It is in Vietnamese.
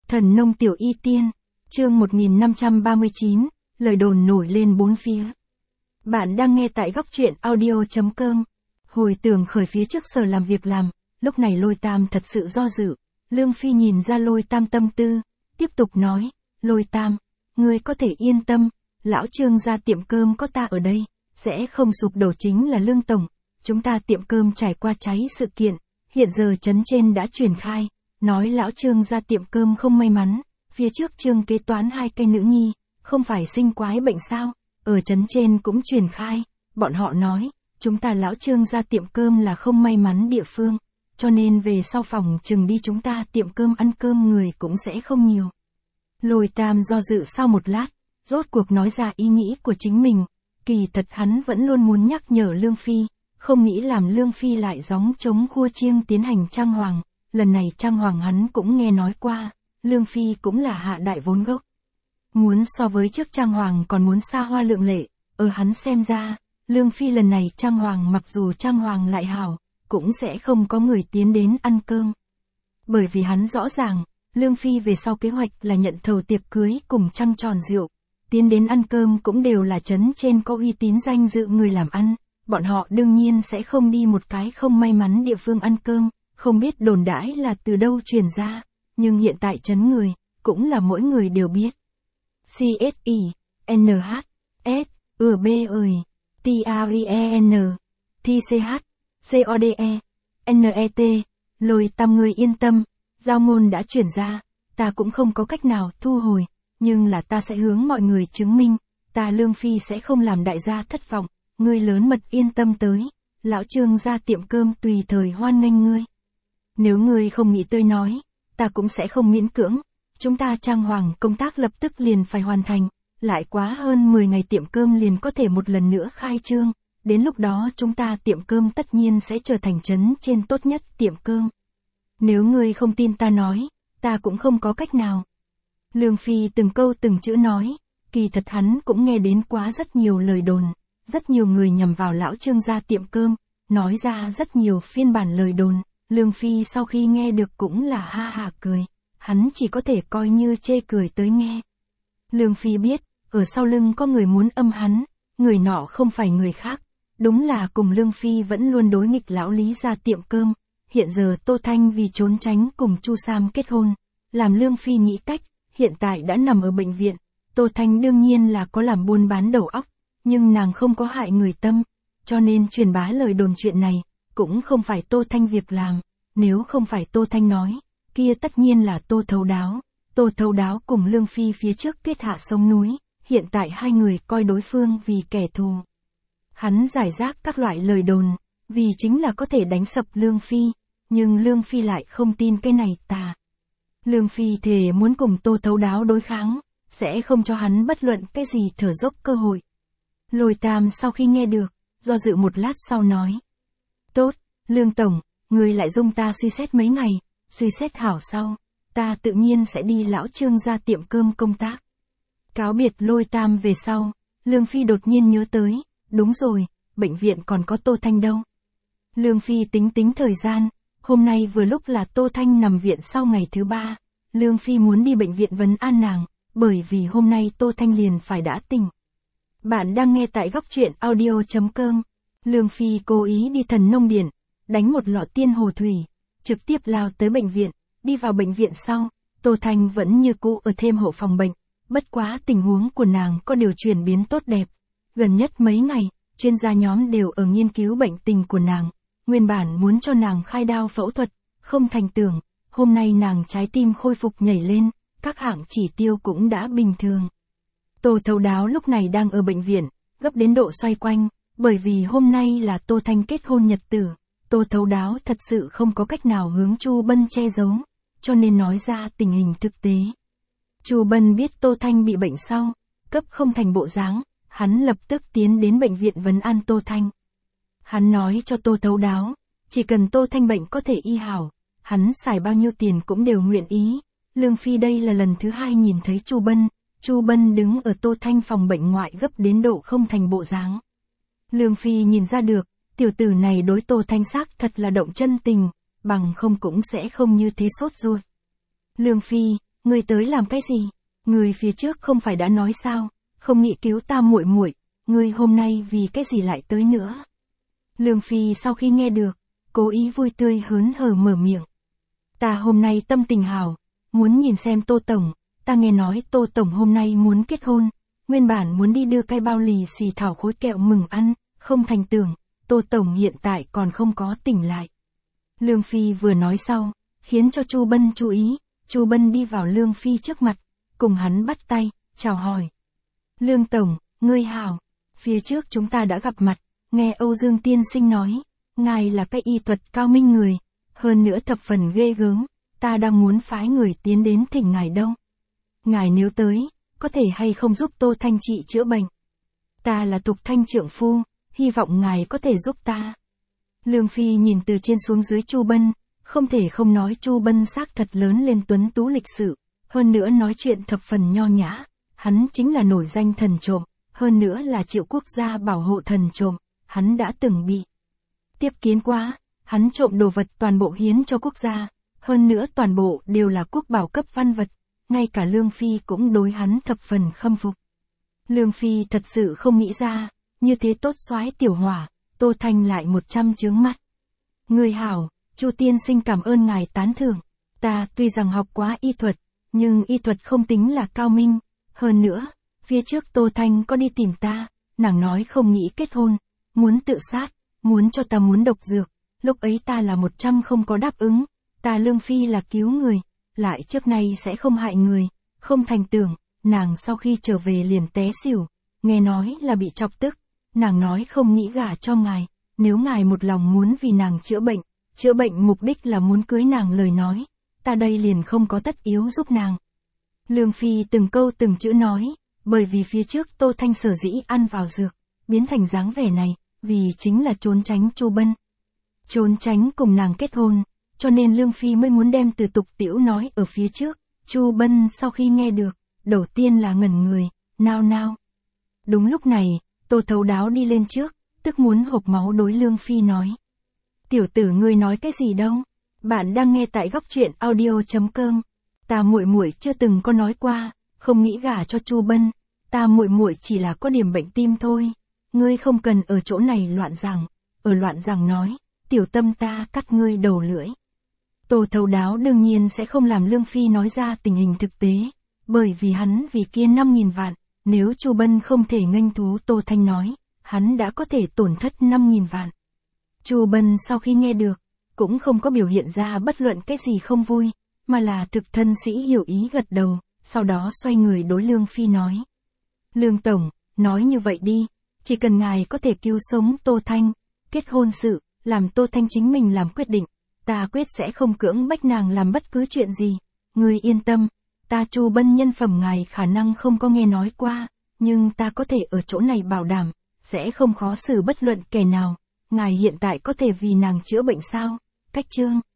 Thần nông tiểu y tiên, chương 1539, lời đồn nổi lên bốn phía. Bạn đang nghe tại góc truyện audio.com. Hồi tưởng khởi phía trước sở làm việc làm, lúc này Lôi Tam thật sự do dự. Lương Phi nhìn ra Lôi Tam tâm tư, tiếp tục nói, Lôi Tam, ngươi có thể yên tâm, lão Trương ra tiệm cơm có ta ở đây, sẽ không sụp đổ, chính là Lương Tổng. Chúng ta tiệm cơm trải qua cháy sự kiện, hiện giờ trấn trên đã truyền khai, nói lão Trương ra tiệm cơm không may mắn, phía trước Trương kế toán 2 cây nữ nhi, không phải sinh quái bệnh sao, ở trấn trên cũng truyền khai, bọn họ nói, chúng ta lão Trương ra tiệm cơm là không may mắn địa phương, cho nên về sau phòng chừng đi chúng ta tiệm cơm ăn cơm người cũng sẽ không nhiều. Lôi Tam do dự sau một lát, rốt cuộc nói ra ý nghĩ của chính mình, kỳ thật hắn vẫn luôn muốn nhắc nhở Lương Phi, không nghĩ làm Lương Phi lại gióng trống khua chiêng tiến hành trang hoàng, lần này trang hoàng hắn cũng nghe nói qua, Lương Phi cũng là hạ đại vốn gốc. Muốn so với trước trang hoàng còn muốn xa hoa lượng lệ, ở hắn xem ra, Lương Phi lần này trang hoàng mặc dù trang hoàng lại hảo, cũng sẽ không có người tiến đến ăn cơm. Bởi vì hắn rõ ràng, Lương Phi về sau kế hoạch là nhận thầu tiệc cưới cùng trăng tròn rượu, tiến đến ăn cơm cũng đều là trấn trên có uy tín danh dự người làm ăn, bọn họ đương nhiên sẽ không đi một cái không may mắn địa phương ăn cơm, không biết đồn đãi là từ đâu truyền ra, nhưng hiện tại trấn người, cũng là mỗi người đều biết. CSI, NH, S, UB ơi, TAVEN, TCH, CODE, NET, Lôi Tam ngươi yên tâm, giao ngôn đã chuyển ra, ta cũng không có cách nào thu hồi, nhưng là ta sẽ hướng mọi người chứng minh, ta Lương Phi sẽ không làm đại gia thất vọng, ngươi lớn mật yên tâm tới, lão Trương ra tiệm cơm tùy thời hoan nghênh ngươi. Nếu ngươi không nghĩ tôi nói, ta cũng sẽ không miễn cưỡng, chúng ta trang hoàng công tác lập tức liền phải hoàn thành, lại quá hơn 10 ngày tiệm cơm liền có thể một lần nữa khai trương, đến lúc đó chúng ta tiệm cơm tất nhiên sẽ trở thành trấn trên tốt nhất tiệm cơm. Nếu ngươi không tin ta nói, ta cũng không có cách nào. Lương Phi từng câu từng chữ nói, kỳ thật hắn cũng nghe đến quá rất nhiều lời đồn, rất nhiều người nhằm vào lão Trương ra tiệm cơm, nói ra rất nhiều phiên bản lời đồn. Lương Phi sau khi nghe được cũng là ha ha cười, hắn chỉ có thể coi như chê cười tới nghe. Lương Phi biết, ở sau lưng có người muốn âm hắn, người nọ không phải người khác, đúng là cùng Lương Phi vẫn luôn đối nghịch lão Lý ra tiệm cơm, hiện giờ Tô Thanh vì trốn tránh cùng Chu Sam kết hôn, làm Lương Phi nghĩ cách, hiện tại đã nằm ở bệnh viện, Tô Thanh đương nhiên là có làm buôn bán đầu óc, nhưng nàng không có hại người tâm, cho nên truyền bá lời đồn chuyện này, cũng không phải Tô Thanh việc làm, nếu không phải Tô Thanh nói, kia tất nhiên là Tô Thấu Đáo. Tô Thấu Đáo cùng Lương Phi phía trước kết hạ sông núi, hiện tại hai người coi đối phương vì kẻ thù. Hắn giải rác các loại lời đồn, vì chính là có thể đánh sập Lương Phi, nhưng Lương Phi lại không tin cái này tà. Lương Phi thề muốn cùng Tô Thấu Đáo đối kháng, sẽ không cho hắn bất luận cái gì thở dốc cơ hội. Lôi Tam sau khi nghe được, do dự một lát sau nói. Tốt, Lương Tổng, người lại dung ta suy xét mấy ngày, suy xét hảo sau, ta tự nhiên sẽ đi lão Trương ra tiệm cơm công tác. Cáo biệt Lôi Tam về sau, Lương Phi đột nhiên nhớ tới, đúng rồi, bệnh viện còn có Tô Thanh đâu. Lương Phi tính thời gian, hôm nay vừa lúc là Tô Thanh nằm viện sau ngày thứ 3, Lương Phi muốn đi bệnh viện vấn an nàng, bởi vì hôm nay Tô Thanh liền phải đã tỉnh. Bạn đang nghe tại góc truyện audio.com. Lương Phi cố ý đi Thần Nông Điện, đánh một lọ tiên hồ thủy, trực tiếp lao tới bệnh viện, đi vào bệnh viện sau, Tô Thanh vẫn như cũ ở thêm hộ phòng bệnh, bất quá tình huống của nàng có điều chuyển biến tốt đẹp. Gần nhất mấy ngày, chuyên gia nhóm đều ở nghiên cứu bệnh tình của nàng, nguyên bản muốn cho nàng khai đao phẫu thuật, không thành tưởng, hôm nay nàng trái tim khôi phục nhảy lên, các hạng chỉ tiêu cũng đã bình thường. Tô Thấu Đáo lúc này đang ở bệnh viện, gấp đến độ xoay quanh, bởi vì hôm nay là Tô Thanh kết hôn nhật tử, Tô Thấu Đáo thật sự không có cách nào hướng Chu Bân che giấu, cho nên nói ra tình hình thực tế. Chu Bân biết Tô Thanh bị bệnh sau, cấp không thành bộ dáng, hắn lập tức tiến đến bệnh viện vấn an Tô Thanh. Hắn nói cho Tô Thấu Đáo, chỉ cần Tô Thanh bệnh có thể y hảo, hắn xài bao nhiêu tiền cũng đều nguyện ý. Lương Phi đây là lần thứ 2 nhìn thấy Chu Bân đứng ở Tô Thanh phòng bệnh ngoại gấp đến độ không thành bộ dáng. Lương Phi nhìn ra được, tiểu tử này đối Tô Thanh xác thật là động chân tình, bằng không cũng sẽ không như thế sốt ruột. Lương Phi, ngươi tới làm cái gì? Ngươi phía trước không phải đã nói sao, không nghĩ cứu ta muội muội, ngươi hôm nay vì cái gì lại tới nữa? Lương Phi sau khi nghe được, cố ý vui tươi hớn hở mở miệng. Ta hôm nay tâm tình hào, muốn nhìn xem Tô Tổng, ta nghe nói Tô Tổng hôm nay muốn kết hôn, nguyên bản muốn đi đưa cái bao lì xì thảo khối kẹo mừng ăn, không thành tưởng, Tô Tổng hiện tại còn không có tỉnh lại. Lương Phi vừa nói sau, khiến cho Chu Bân chú ý, Chu Bân đi vào Lương Phi trước mặt, cùng hắn bắt tay, chào hỏi. Lương Tổng, ngươi hảo, phía trước chúng ta đã gặp mặt, nghe Âu Dương Tiên Sinh nói, ngài là cái y thuật cao minh người, hơn nữa thập phần ghê gớm, ta đang muốn phái người tiến đến thỉnh ngài đâu. Ngài nếu tới, có thể hay không giúp Tô Thanh chị chữa bệnh? Ta là Thục Thanh trượng phu, hy vọng ngài có thể giúp ta. Lương Phi nhìn từ trên xuống dưới Chu Bân, không thể không nói Chu Bân xác thật lớn lên tuấn tú lịch sự, hơn nữa nói chuyện thập phần nho nhã, hắn chính là nổi danh thần trộm, hơn nữa là Triệu quốc gia bảo hộ thần trộm, hắn đã từng bị tiếp kiến quá, hắn trộm đồ vật toàn bộ hiến cho quốc gia, hơn nữa toàn bộ đều là quốc bảo cấp văn vật, ngay cả Lương Phi cũng đối hắn thập phần khâm phục. Lương Phi thật sự không nghĩ ra, như thế tốt soái tiểu hỏa, Tô Thanh lại 100 chướng mắt. Người hảo, Chu tiên sinh cảm ơn ngài tán thưởng, ta tuy rằng học quá y thuật, nhưng y thuật không tính là cao minh, hơn nữa, phía trước Tô Thanh có đi tìm ta, nàng nói không nghĩ kết hôn, muốn tự sát, muốn cho ta muốn độc dược, lúc ấy ta là 100 không có đáp ứng, ta Lương Phi là cứu người, lại trước nay sẽ không hại người, không thành tưởng, nàng sau khi trở về liền té xỉu, nghe nói là bị chọc tức, nàng nói không nghĩ gả cho ngài, nếu ngài một lòng muốn vì nàng chữa bệnh mục đích là muốn cưới nàng lời nói, ta đây liền không có tất yếu giúp nàng. Lương Phi từng câu từng chữ nói, bởi vì phía trước Tô Thanh sở dĩ ăn vào dược, biến thành dáng vẻ này, vì chính là trốn tránh Chu Bân. Trốn tránh cùng nàng kết hôn, cho nên Lương Phi mới muốn đem từ tục tiểu nói ở phía trước, Chu Bân sau khi nghe được, đầu tiên là ngẩn người, nao nao. Đúng lúc này, Tô Thấu Đáo đi lên trước, tức muốn hộc máu đối Lương Phi nói. Tiểu tử ngươi nói cái gì đâu? Bạn đang nghe tại góc truyện audio.com. Ta muội muội chưa từng có nói qua, không nghĩ gả cho Chu Bân, ta muội muội chỉ là có điểm bệnh tim thôi. Ngươi không cần ở chỗ này loạn rằng, ở loạn rằng nói, tiểu tâm ta cắt ngươi đầu lưỡi. Tô Thấu Đáo đương nhiên sẽ không làm Lương Phi nói ra tình hình thực tế, bởi vì hắn vì kia 5.000 vạn, nếu Chu Bân không thể nghênh thú Tô Thanh nói, hắn đã có thể tổn thất 5.000 vạn. Chu Bân sau khi nghe được, cũng không có biểu hiện ra bất luận cái gì không vui, mà là thực thân sĩ hiểu ý gật đầu, sau đó xoay người đối Lương Phi nói. Lương Tổng, nói như vậy đi, chỉ cần ngài có thể cứu sống Tô Thanh, kết hôn sự, làm Tô Thanh chính mình làm quyết định, ta quyết sẽ không cưỡng bách nàng làm bất cứ chuyện gì, ngươi yên tâm, ta Chu Bân nhân phẩm ngài khả năng không có nghe nói qua, nhưng ta có thể ở chỗ này bảo đảm, sẽ không khó xử bất luận kẻ nào, ngài hiện tại có thể vì nàng chữa bệnh sao, cách chương.